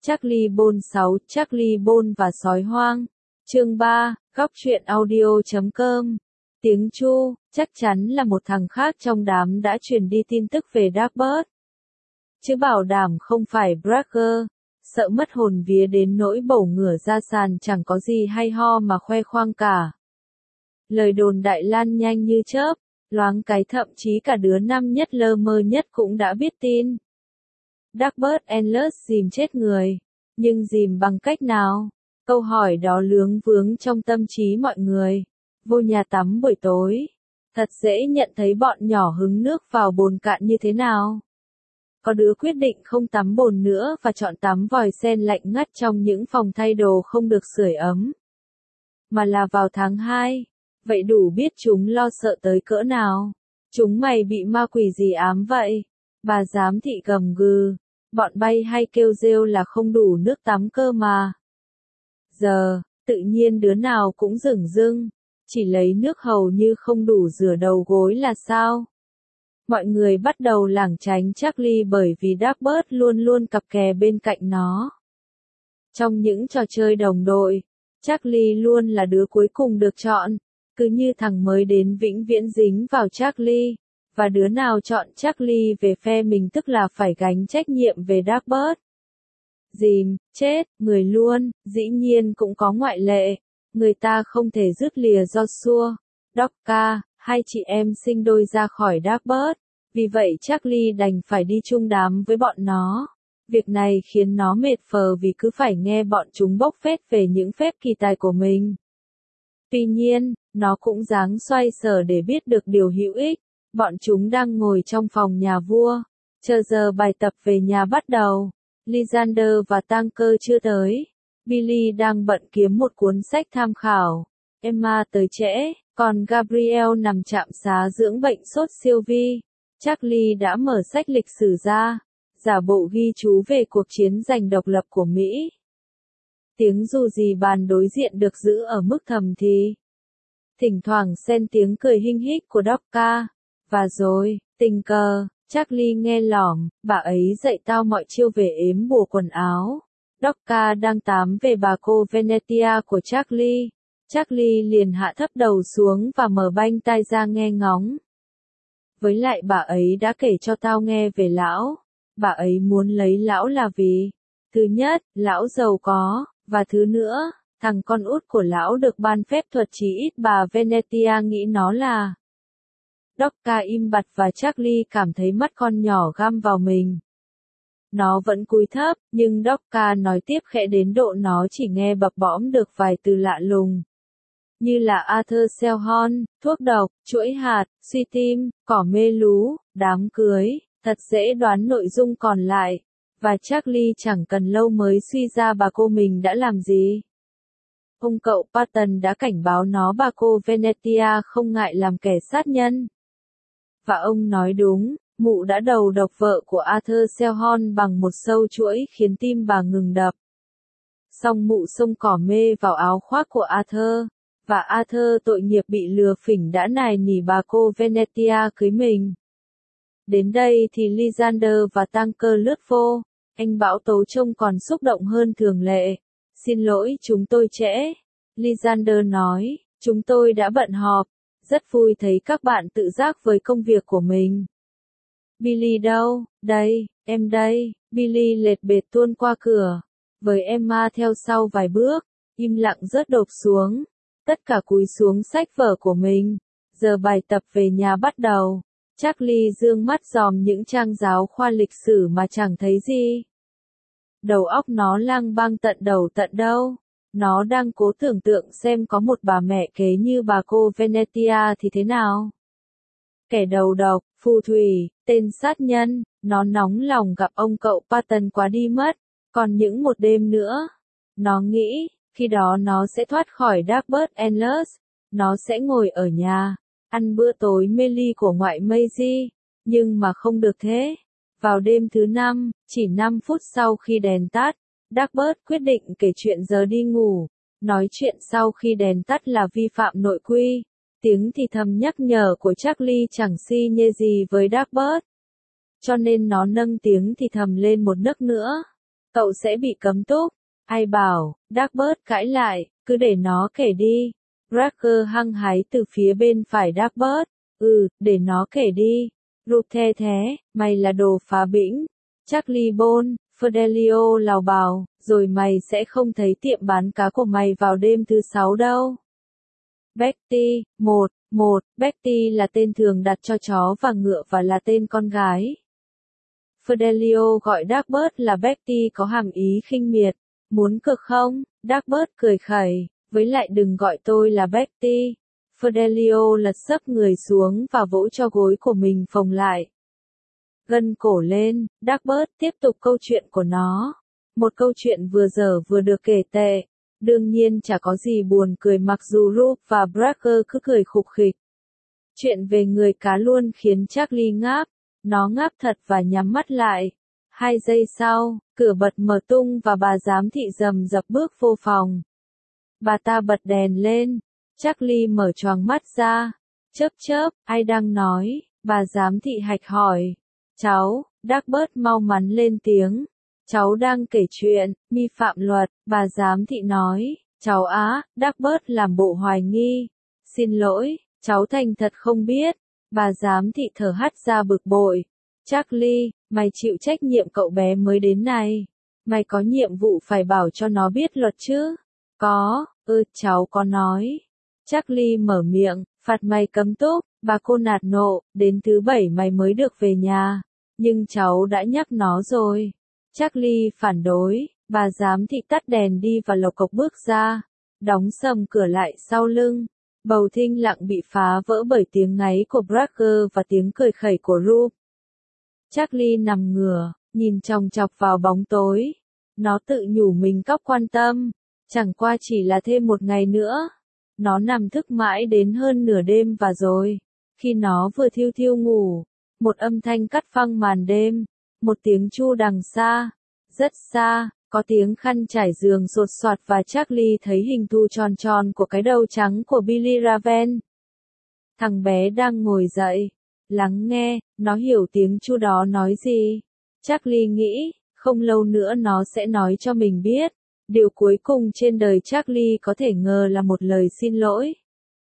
Charlie Bôn 6, Charlie Bôn và sói hoang. Chương 3, góc truyện audio.com. Tiếng Chu, chắc chắn là một thằng khác trong đám đã truyền đi tin tức về Darkbird. Chứ bảo đảm không phải Bragger, sợ mất hồn vía đến nỗi bổ ngửa ra sàn chẳng có gì hay ho mà khoe khoang cả. Lời đồn đại lan nhanh như chớp, loáng cái thậm chí cả đứa năm nhất lơ mơ nhất cũng đã biết tin. Darkbird Endless dìm chết người, nhưng dìm bằng cách nào? Câu hỏi đó lướng vướng trong tâm trí mọi người. Vô nhà tắm buổi tối, thật dễ nhận thấy bọn nhỏ hứng nước vào bồn cạn như thế nào. Có đứa quyết định không tắm bồn nữa và chọn tắm vòi sen lạnh ngắt trong những phòng thay đồ không được sưởi ấm. Mà là vào tháng 2, vậy đủ biết chúng lo sợ tới cỡ nào. Chúng mày bị ma quỷ gì ám vậy? Bà giám thị gầm gừ, bọn bay hay kêu rêu là không đủ nước tắm cơ mà. Giờ, tự nhiên đứa nào cũng dửng dưng, chỉ lấy nước hầu như không đủ rửa đầu gối là sao? Mọi người bắt đầu lảng tránh Charlie bởi vì Darkbird luôn luôn cặp kè bên cạnh nó. Trong những trò chơi đồng đội, Charlie luôn là đứa cuối cùng được chọn, cứ như thằng mới đến vĩnh viễn dính vào Charlie, và đứa nào chọn Charlie về phe mình tức là phải gánh trách nhiệm về Darkbird. Dìm, chết, người luôn, dĩ nhiên cũng có ngoại lệ, người ta không thể dứt lìa Joshua, Docka, hai chị em sinh đôi ra khỏi Darkbird, vì vậy Charlie đành phải đi chung đám với bọn nó. Việc này khiến nó mệt phờ vì cứ phải nghe bọn chúng bốc phét về những phép kỳ tài của mình. Tuy nhiên, nó cũng ráng xoay sở để biết được điều hữu ích. Bọn chúng đang ngồi trong phòng nhà vua, chờ giờ bài tập về nhà bắt đầu. Lysander và Tanker chưa tới. Billy đang bận kiếm một cuốn sách tham khảo. Emma tới trễ, còn Gabriel nằm trạm xá dưỡng bệnh sốt siêu vi. Charlie đã mở sách lịch sử ra, giả bộ ghi chú về cuộc chiến giành độc lập của Mỹ. Tiếng dù gì bàn đối diện được giữ ở mức thầm thì. Thỉnh thoảng xen tiếng cười hinh hích của Docka. Và rồi, tình cờ, Charlie nghe lỏm, bà ấy dạy tao mọi chiêu về ếm bùa quần áo. Docka đang tám về bà cô Venetia của Charlie. Charlie liền hạ thấp đầu xuống và mở banh tai ra nghe ngóng. Với lại bà ấy đã kể cho tao nghe về lão. Bà ấy muốn lấy lão là vì, thứ nhất, lão giàu có, và thứ nữa, thằng con út của lão được ban phép thuật chí ít bà Venetia nghĩ nó là. Docka im bặt và Charlie cảm thấy mắt con nhỏ găm vào mình. Nó vẫn cúi thấp, nhưng Docka nói tiếp khẽ đến độ nó chỉ nghe bập bõm được vài từ lạ lùng. Như là Arthur Selhorn, thuốc độc, chuỗi hạt, suy tim, cỏ mê lú, đám cưới, thật dễ đoán nội dung còn lại. Và Charlie chẳng cần lâu mới suy ra bà cô mình đã làm gì. Ông cậu Patton đã cảnh báo nó bà cô Venetia không ngại làm kẻ sát nhân. Và ông nói đúng, mụ đã đầu độc vợ của Arthur Selhorn bằng một sâu chuỗi khiến tim bà ngừng đập. Xong mụ xông cỏ mê vào áo khoác của Arthur, và Arthur tội nghiệp bị lừa phỉnh đã nài nỉ bà cô Venetia cưới mình. Đến đây thì Lysander và Tanker lướt vô, anh bão tố trông còn xúc động hơn thường lệ. Xin lỗi chúng tôi trễ. Lysander nói, chúng tôi đã bận họp. Rất vui thấy các bạn tự giác với công việc của mình. Billy đâu? Đây, em đây. Billy lệt bệt tuôn qua cửa. Với Emma theo sau vài bước, im lặng rớt đột xuống. Tất cả cúi xuống sách vở của mình. Giờ bài tập về nhà bắt đầu. Charlie dương mắt dòm những trang giáo khoa lịch sử mà chẳng thấy gì. Đầu óc nó lang bang tận đầu tận đâu. Nó đang cố tưởng tượng xem có một bà mẹ kế như bà cô Venetia thì thế nào. Kẻ đầu độc, phù thủy, tên sát nhân, nó nóng lòng gặp ông cậu Patton quá đi mất, còn những một đêm nữa. Nó nghĩ, khi đó nó sẽ thoát khỏi Darkbird Endless, nó sẽ ngồi ở nhà, ăn bữa tối mê ly của ngoại Maisie, nhưng mà không được thế. Vào đêm thứ 5, chỉ 5 phút sau khi đèn tắt, Darkbird quyết định kể chuyện giờ đi ngủ. Nói chuyện sau khi đèn tắt là vi phạm nội quy. Tiếng thì thầm nhắc nhở của Charlie chẳng si nhê gì với Darkbird. Cho nên nó nâng tiếng thì thầm lên một nấc nữa. Cậu sẽ bị cấm túc. Ai bảo, Darkbird cãi lại, cứ để nó kể đi. Cracker hăng hái từ phía bên phải Darkbird. Để nó kể đi. Rụt the thế, mày là đồ phá bĩnh. Charlie Bone, Fidelio lào bào, rồi mày sẽ không thấy tiệm bán cá của mày vào đêm thứ 6 đâu. Betty, Betty là tên thường đặt cho chó và ngựa và là tên con gái. Fidelio gọi Darkbird là Betty có hàm ý khinh miệt. Muốn cược không? Darkbird cười khẩy, với lại đừng gọi tôi là Betty. Fidelio lật sấp người xuống và vỗ cho gối của mình phồng lại. Gân cổ lên, Darkbird tiếp tục câu chuyện của nó. Một câu chuyện vừa dở vừa được kể tệ. Đương nhiên chả có gì buồn cười mặc dù Roop và Cracker cứ cười khục khịch. Chuyện về người cá luôn khiến Charlie ngáp. Nó ngáp thật và nhắm mắt lại. 2 giây sau, cửa bật mở tung và bà giám thị rầm rập bước vô phòng. Bà ta bật đèn lên. Charlie mở choàng mắt ra. Chớp, ai đang nói? Bà giám thị hạch hỏi. Cháu, Darkbird mau mắn lên tiếng. Cháu đang kể chuyện, vi phạm luật, bà giám thị nói. Cháu á, Darkbird làm bộ hoài nghi. Xin lỗi, cháu thành thật không biết. Bà giám thị thở hắt ra bực bội. Charlie, mày chịu trách nhiệm cậu bé mới đến này. Mày có nhiệm vụ phải bảo cho nó biết luật chứ? Có, cháu có nói. Charlie mở miệng, phạt mày cấm túc, bà cô nạt nộ, đến thứ 7 mày mới được về nhà. Nhưng cháu đã nhắc nó rồi. Charlie phản đối, bà giám thị tắt đèn đi và lộc cộc bước ra. Đóng sầm cửa lại sau lưng. Bầu thinh lặng bị phá vỡ bởi tiếng ngáy của Cracker và tiếng cười khẩy của Roop. Charlie nằm ngửa, nhìn chòng chọc vào bóng tối. Nó tự nhủ mình cóc quan tâm. Chẳng qua chỉ là thêm một ngày nữa. Nó nằm thức mãi đến hơn nửa đêm và rồi. Khi nó vừa thiêu thiêu ngủ, một âm thanh cắt phăng màn đêm. Một tiếng chu đằng xa. Rất xa, có tiếng khăn trải giường sột soạt và Charlie thấy hình thù tròn tròn của cái đầu trắng của Billy Raven. Thằng bé đang ngồi dậy. Lắng nghe, nó hiểu tiếng chu đó nói gì. Charlie nghĩ, không lâu nữa nó sẽ nói cho mình biết. Điều cuối cùng trên đời Charlie có thể ngờ là một lời xin lỗi.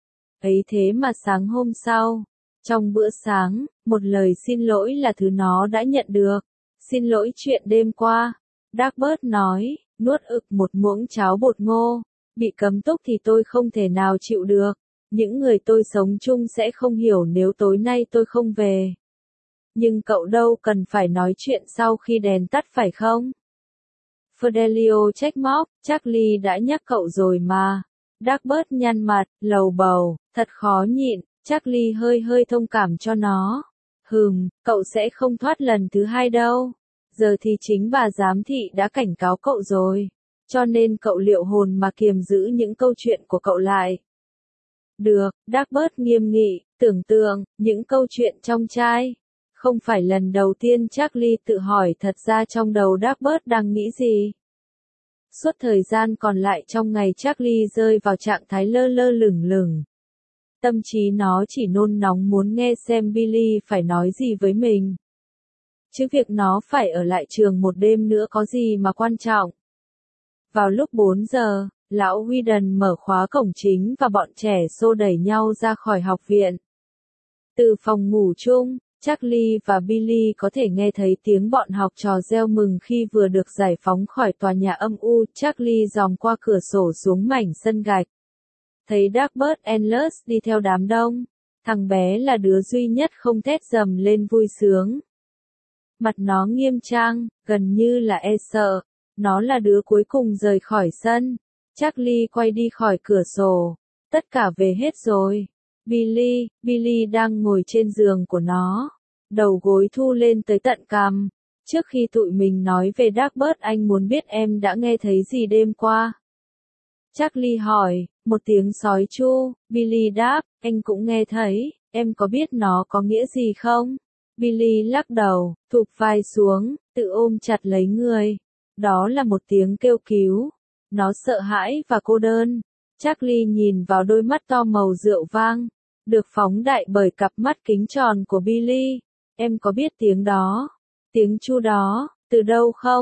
Ấy thế mà sáng hôm sau, trong bữa sáng, một lời xin lỗi là thứ nó đã nhận được. Xin lỗi chuyện đêm qua. Darkbird nói, nuốt ực một muỗng cháo bột ngô. Bị cấm túc thì tôi không thể nào chịu được. Những người tôi sống chung sẽ không hiểu nếu tối nay tôi không về. Nhưng cậu đâu cần phải nói chuyện sau khi đèn tắt phải không? Fidelio trách móc, Charlie đã nhắc cậu rồi mà. Darkbird nhăn mặt, lầu bầu, thật khó nhịn, Charlie hơi thông cảm cho nó. Cậu sẽ không thoát lần thứ 2 đâu. Giờ thì chính bà giám thị đã cảnh cáo cậu rồi. Cho nên cậu liệu hồn mà kiềm giữ những câu chuyện của cậu lại. Được, Darkbird nghiêm nghị, tưởng tượng, những câu chuyện trong chai. Không phải lần đầu tiên Charlie tự hỏi thật ra trong đầu Darkbird đang nghĩ gì. Suốt thời gian còn lại trong ngày Charlie rơi vào trạng thái lơ lơ lửng lửng. Tâm trí nó chỉ nôn nóng muốn nghe xem Billy phải nói gì với mình. Chứ việc nó phải ở lại trường một đêm nữa có gì mà quan trọng. Vào lúc 4 giờ, lão Whedon mở khóa cổng chính và bọn trẻ xô đẩy nhau ra khỏi học viện. Từ phòng ngủ chung, Charlie và Billy có thể nghe thấy tiếng bọn học trò reo mừng khi vừa được giải phóng khỏi tòa nhà âm u. Charlie dòm qua cửa sổ xuống mảnh sân gạch. Thấy Darkbird Endless đi theo đám đông. Thằng bé là đứa duy nhất không thét dầm lên vui sướng. Mặt nó nghiêm trang, gần như là e sợ. Nó là đứa cuối cùng rời khỏi sân. Charlie quay đi khỏi cửa sổ. Tất cả về hết rồi. Billy đang ngồi trên giường của nó. Đầu gối thu lên tới tận cằm. Trước khi tụi mình nói về Darkbird anh muốn biết em đã nghe thấy gì đêm qua. Charlie hỏi, một tiếng sói chu. Billy đáp, anh cũng nghe thấy, em có biết nó có nghĩa gì không? Billy lắc đầu, thụp vai xuống, tự ôm chặt lấy người. Đó là một tiếng kêu cứu. Nó sợ hãi và cô đơn. Charlie nhìn vào đôi mắt to màu rượu vang, được phóng đại bởi cặp mắt kính tròn của Billy. Em có biết tiếng đó? Tiếng chu đó, từ đâu không?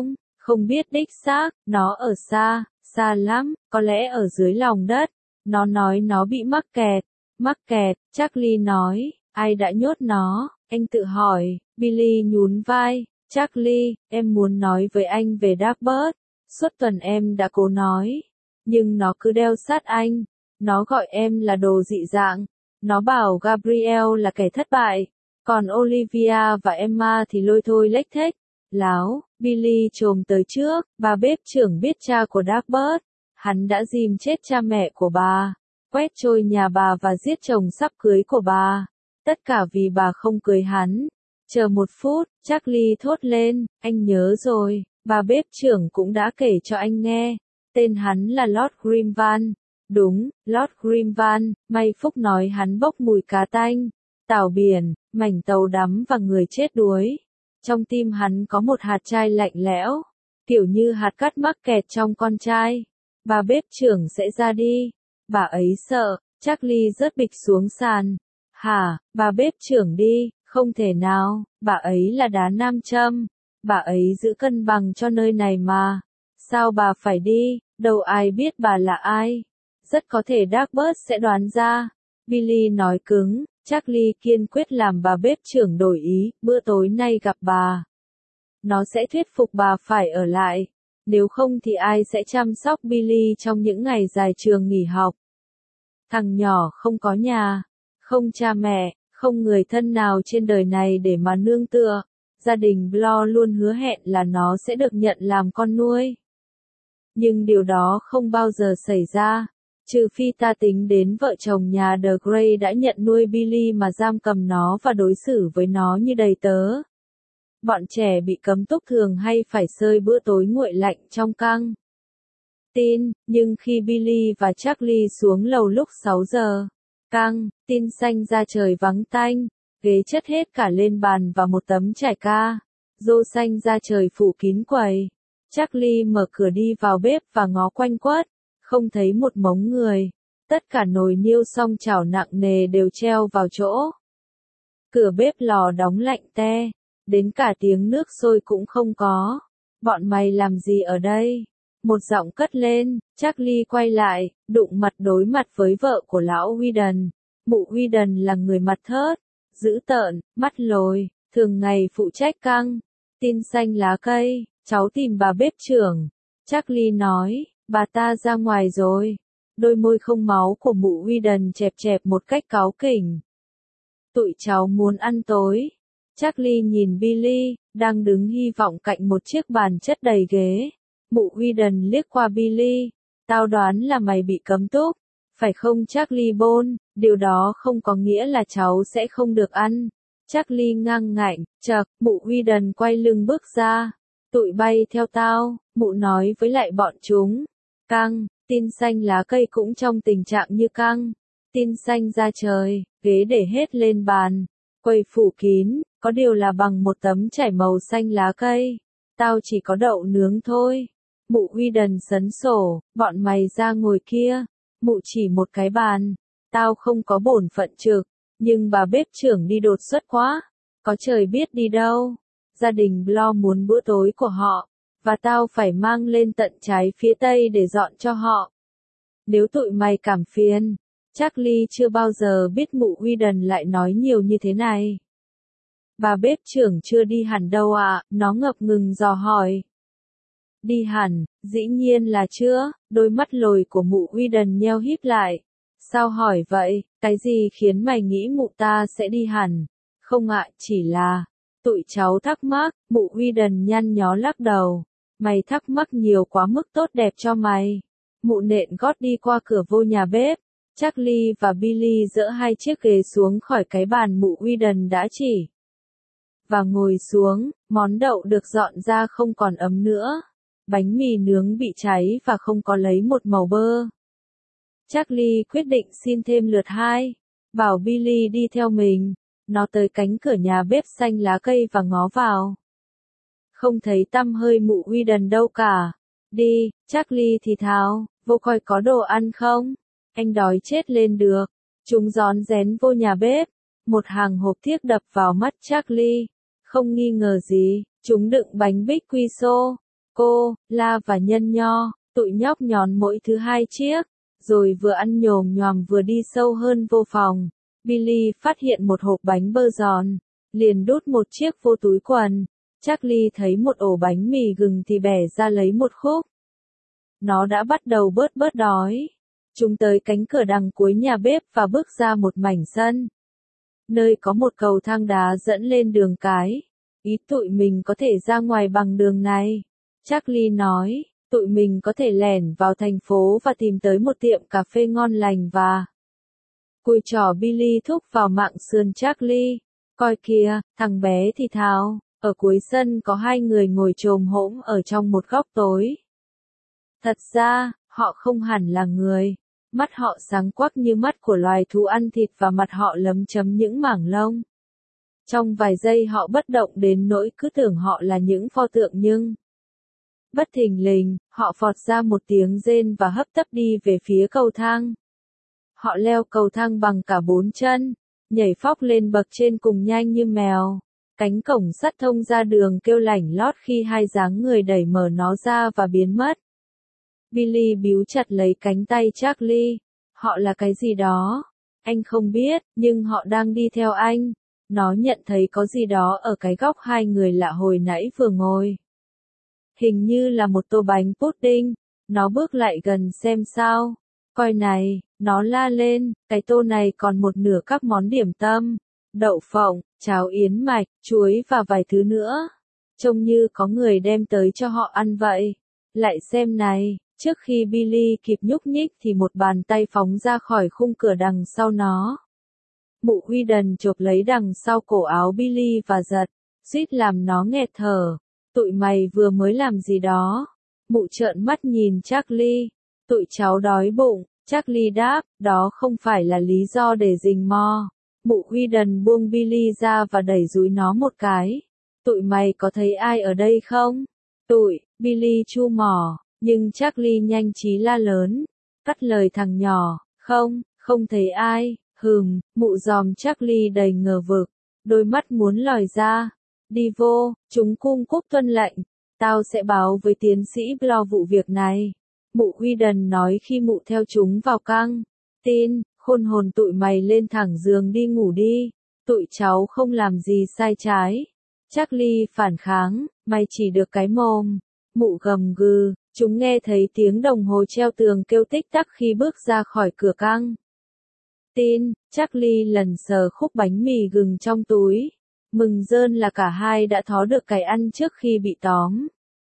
Không biết đích xác, nó ở xa, xa lắm, có lẽ ở dưới lòng đất. Nó nói nó bị mắc kẹt. Mắc kẹt, Charlie nói, ai đã nhốt nó? Anh tự hỏi, Billy nhún vai, Charlie, em muốn nói với anh về Darkbird. Suốt tuần em đã cố nói, nhưng nó cứ đeo sát anh. Nó gọi em là đồ dị dạng. Nó bảo Gabriel là kẻ thất bại. Còn Olivia và Emma thì lôi thôi lếch thếch. Láo, Billy chồm tới trước, bà bếp trưởng biết cha của Darkbird. Hắn đã dìm chết cha mẹ của bà, quét trôi nhà bà và giết chồng sắp cưới của bà. Tất cả vì bà không cưới hắn. Chờ một phút, Charlie thốt lên, anh nhớ rồi, bà bếp trưởng cũng đã kể cho anh nghe. Tên hắn là Lord Grimvan. Đúng, Lord Grimvan, may phúc nói hắn bốc mùi cá tanh, tảo biển, mảnh tàu đắm và người chết đuối. Trong tim hắn có một hạt trai lạnh lẽo, kiểu như hạt cát mắc kẹt trong con trai. Bà bếp trưởng sẽ ra đi. Bà ấy sợ, Charlie rớt bịch xuống sàn. Hả, bà bếp trưởng đi, không thể nào, bà ấy là đá nam châm. Bà ấy giữ cân bằng cho nơi này mà. Sao bà phải đi, đâu ai biết bà là ai. Rất có thể Darkbird sẽ đoán ra. Billy nói cứng, Charlie kiên quyết làm bà bếp trưởng đổi ý, bữa tối nay gặp bà. Nó sẽ thuyết phục bà phải ở lại. Nếu không thì ai sẽ chăm sóc Billy trong những ngày dài trường nghỉ học. Thằng nhỏ không có nhà, không cha mẹ, không người thân nào trên đời này để mà nương tựa. Gia đình Blore luôn hứa hẹn là nó sẽ được nhận làm con nuôi. Nhưng điều đó không bao giờ xảy ra. Trừ phi ta tính đến vợ chồng nhà The Grey đã nhận nuôi Billy mà giam cầm nó và đối xử với nó như đầy tớ. Bọn trẻ bị cấm túc thường hay phải xơi bữa tối nguội lạnh trong căng tin, nhưng khi Billy và Charlie xuống lầu lúc 6 giờ, căng tin xanh ra trời vắng tanh, ghế chất hết cả lên bàn và một tấm trải ca, rô xanh ra trời phủ kín quầy. Charlie mở cửa đi vào bếp và ngó quanh quất, không thấy một mống người. Tất cả nồi niêu song chảo nặng nề đều treo vào chỗ. Cửa bếp lò đóng lạnh te, đến cả tiếng nước sôi cũng không có. Bọn mày làm gì ở đây? Một giọng cất lên, Charlie quay lại, đụng mặt đối mặt với vợ của lão Whedon. Mụ Whedon là người mặt thớt, dữ tợn, mắt lồi, thường ngày phụ trách căng tin xanh lá cây. Cháu tìm bà bếp trưởng. Charlie nói, bà ta ra ngoài rồi. Đôi môi không máu của mụ Whedon chẹp chẹp một cách cáu kỉnh. Tụi cháu muốn ăn tối. Charlie nhìn Billy, đang đứng hy vọng cạnh một chiếc bàn chất đầy ghế. Mụ Whedon liếc qua Billy. Tao đoán là mày bị cấm túc. Phải không Charlie Bone? Điều đó không có nghĩa là cháu sẽ không được ăn. Charlie ngang ngạnh, chậc, mụ Whedon quay lưng bước ra. Tụi bay theo tao, mụ nói với lại bọn chúng. Căng, tin xanh lá cây cũng trong tình trạng như căng. Tin xanh ra trời, ghế để hết lên bàn. Quầy phủ kín, có điều là bằng một tấm trải màu xanh lá cây. Tao chỉ có đậu nướng thôi. Mụ Whedon sấn sổ, bọn mày ra ngồi kia. Mụ chỉ một cái bàn. Tao không có bổn phận trực, nhưng bà bếp trưởng đi đột xuất quá. Có trời biết đi đâu. Gia đình Blore muốn bữa tối của họ, và tao phải mang lên tận trái phía tây để dọn cho họ. Nếu tụi mày cảm phiền, Charlie chưa bao giờ biết mụ Whedon lại nói nhiều như thế này. Bà bếp trưởng chưa đi hẳn đâu ạ, nó ngập ngừng dò hỏi. Đi hẳn, dĩ nhiên là chưa, đôi mắt lồi của mụ Whedon nheo híp lại. Sao hỏi vậy, cái gì khiến mày nghĩ mụ ta sẽ đi hẳn? Không ạ, chỉ là... Tụi cháu thắc mắc, mụ Whedon nhăn nhó lắc đầu. Mày thắc mắc nhiều quá mức tốt đẹp cho mày. Mụ nện gót đi qua cửa vô nhà bếp. Charlie và Billy dỡ hai chiếc ghế xuống khỏi cái bàn mụ Whedon đã chỉ. Và ngồi xuống, món đậu được dọn ra không còn ấm nữa. Bánh mì nướng bị cháy và không có lấy một màu bơ. Charlie quyết định xin thêm lượt 2. Bảo Billy đi theo mình. Nó tới cánh cửa nhà bếp xanh lá cây và ngó vào. Không thấy tăm hơi mụ Whedon đâu cả. Đi, Charlie thì thào, vô coi có đồ ăn không? Anh đói chết lên được. Chúng rón rén vô nhà bếp. Một hàng hộp thiếc đập vào mắt Charlie. Không nghi ngờ gì, chúng đựng bánh bích quy xô. cô, la và nhân nho, tụi nhóc nhón mỗi thứ 2 chiếc, rồi vừa ăn nhồm nhoàm vừa đi sâu hơn vô phòng. Billy phát hiện một hộp bánh bơ giòn, liền đút một chiếc vô túi quần. Charlie thấy một ổ bánh mì gừng thì bẻ ra lấy một khúc. Nó đã bắt đầu bớt đói. Chúng tới cánh cửa đằng cuối nhà bếp và bước ra một mảnh sân, nơi có một cầu thang đá dẫn lên đường cái. Ý tụi mình có thể ra ngoài bằng đường này. Charlie nói, tụi mình có thể lẻn vào thành phố và tìm tới một tiệm cà phê ngon lành và... Cùi trỏ Billy thúc vào mạng sườn Charlie. Coi kìa, thằng bé thì thào, ở cuối sân có 2 người ngồi chồm hổm ở trong một góc tối. Thật ra, họ không hẳn là người. Mắt họ sáng quắc như mắt của loài thú ăn thịt và mặt họ lấm chấm những mảng lông. Trong vài giây họ bất động đến nỗi cứ tưởng họ là những pho tượng nhưng... Bất thình lình, họ phọt ra một tiếng rên và hấp tấp đi về phía cầu thang. Họ leo cầu thang bằng cả 4 chân, nhảy phóc lên bậc trên cùng nhanh như mèo. Cánh cổng sắt thông ra đường kêu lảnh lót khi 2 dáng người đẩy mở nó ra và biến mất. Billy bíu chặt lấy cánh tay Charlie. Họ là cái gì đó? Anh không biết, nhưng họ đang đi theo anh. Nó nhận thấy có gì đó ở cái góc 2 người lạ hồi nãy vừa ngồi. Hình như là một tô bánh pudding. Nó bước lại gần xem sao. Coi này, nó la lên, cái tô này còn một nửa các món điểm tâm. Đậu phộng, cháo yến mạch, chuối và vài thứ nữa. Trông như có người đem tới cho họ ăn vậy. Lại xem này, trước khi Billy kịp nhúc nhích thì một bàn tay phóng ra khỏi khung cửa đằng sau nó. Mụ Whedon chộp lấy đằng sau cổ áo Billy và giật, suýt làm nó nghẹt thở. Tụi mày vừa mới làm gì đó? Mụ trợn mắt nhìn Charlie. Tụi cháu đói bụng. Charlie đáp, đó không phải là lý do để rình mò. Mụ Whedon buông Billy ra và đẩy dúi nó một cái. Tụi mày có thấy ai ở đây không? Billy chu mỏ, nhưng Charlie nhanh trí la lớn. Cắt lời thằng nhỏ, không thấy ai, mụ dòm Charlie đầy ngờ vực. Đôi mắt muốn lòi ra. Đi vô, chúng cung cúc tuân lệnh. Tao sẽ báo với tiến sĩ Blow vụ việc này. Mụ Whedon nói khi mụ theo chúng vào căng tin, khôn hồn tụi mày lên thẳng giường đi ngủ đi, tụi cháu không làm gì sai trái. Charlie phản kháng, mày chỉ được cái mồm. Mụ gầm gừ, chúng nghe thấy tiếng đồng hồ treo tường kêu tích tắc khi bước ra khỏi cửa căng tin. Charlie lần sờ khúc bánh mì gừng trong túi, mừng rơn là cả hai đã thó được cái ăn trước khi bị tóm.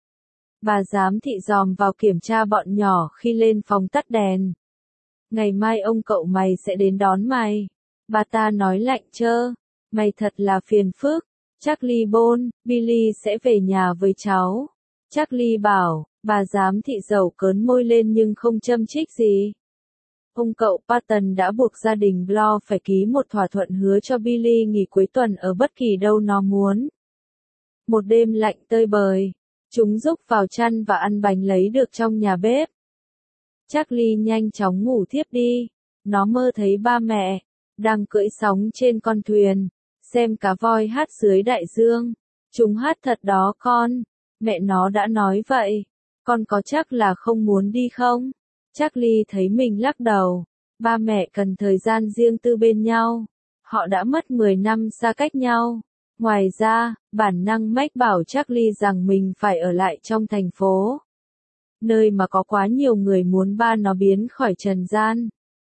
Bà giám thị dòm vào kiểm tra bọn nhỏ khi lên phòng tắt đèn. Ngày mai ông cậu mày sẽ đến đón mày. Bà ta nói lạnh trơ. Mày thật là phiền phức. Charlie bôn, Billy sẽ về nhà với cháu. Charlie bảo, bà giám thị dầu cớn môi lên nhưng không châm chích gì. Ông cậu Patton đã buộc gia đình Blow phải ký một thỏa thuận hứa cho Billy nghỉ cuối tuần ở bất kỳ đâu nó muốn. Một đêm lạnh tơi bời. Chúng rúc vào chăn và ăn bánh lấy được trong nhà bếp. Charlie nhanh chóng ngủ thiếp đi. Nó mơ thấy ba mẹ đang cưỡi sóng trên con thuyền, xem cá voi hát dưới đại dương. Chúng hát thật đó con. Mẹ nó đã nói vậy. Con có chắc là không muốn đi không? Charlie thấy mình lắc đầu. Ba mẹ cần thời gian riêng tư bên nhau. Họ đã mất 10 năm xa cách nhau. Ngoài ra, bản năng mách bảo Charlie rằng mình phải ở lại trong thành phố. Nơi mà có quá nhiều người muốn ba nó biến khỏi trần gian.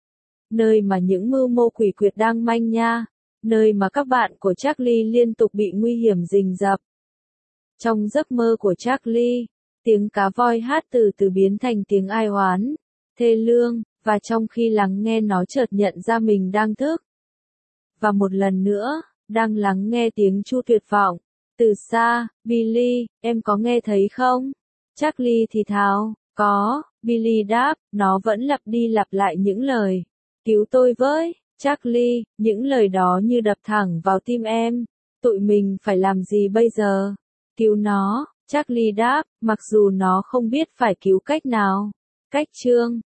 Nơi mà những mưu mô quỷ quyệt đang manh nha. Nơi mà các bạn của Charlie liên tục bị nguy hiểm rình rập. Trong giấc mơ của Charlie, tiếng cá voi hát từ từ biến thành tiếng ai oán, thê lương, và trong khi lắng nghe nó chợt nhận ra mình đang thức. Và một lần nữa, đang lắng nghe tiếng chu tuyệt vọng. Từ xa, Billy, em có nghe thấy không? Charlie thì thào, có, Billy đáp, nó vẫn lặp đi lặp lại những lời. Cứu tôi với, Charlie, những lời đó như đập thẳng vào tim em. Tụi mình phải làm gì bây giờ? Cứu nó, Charlie đáp, mặc dù nó không biết phải cứu cách nào. Cách chương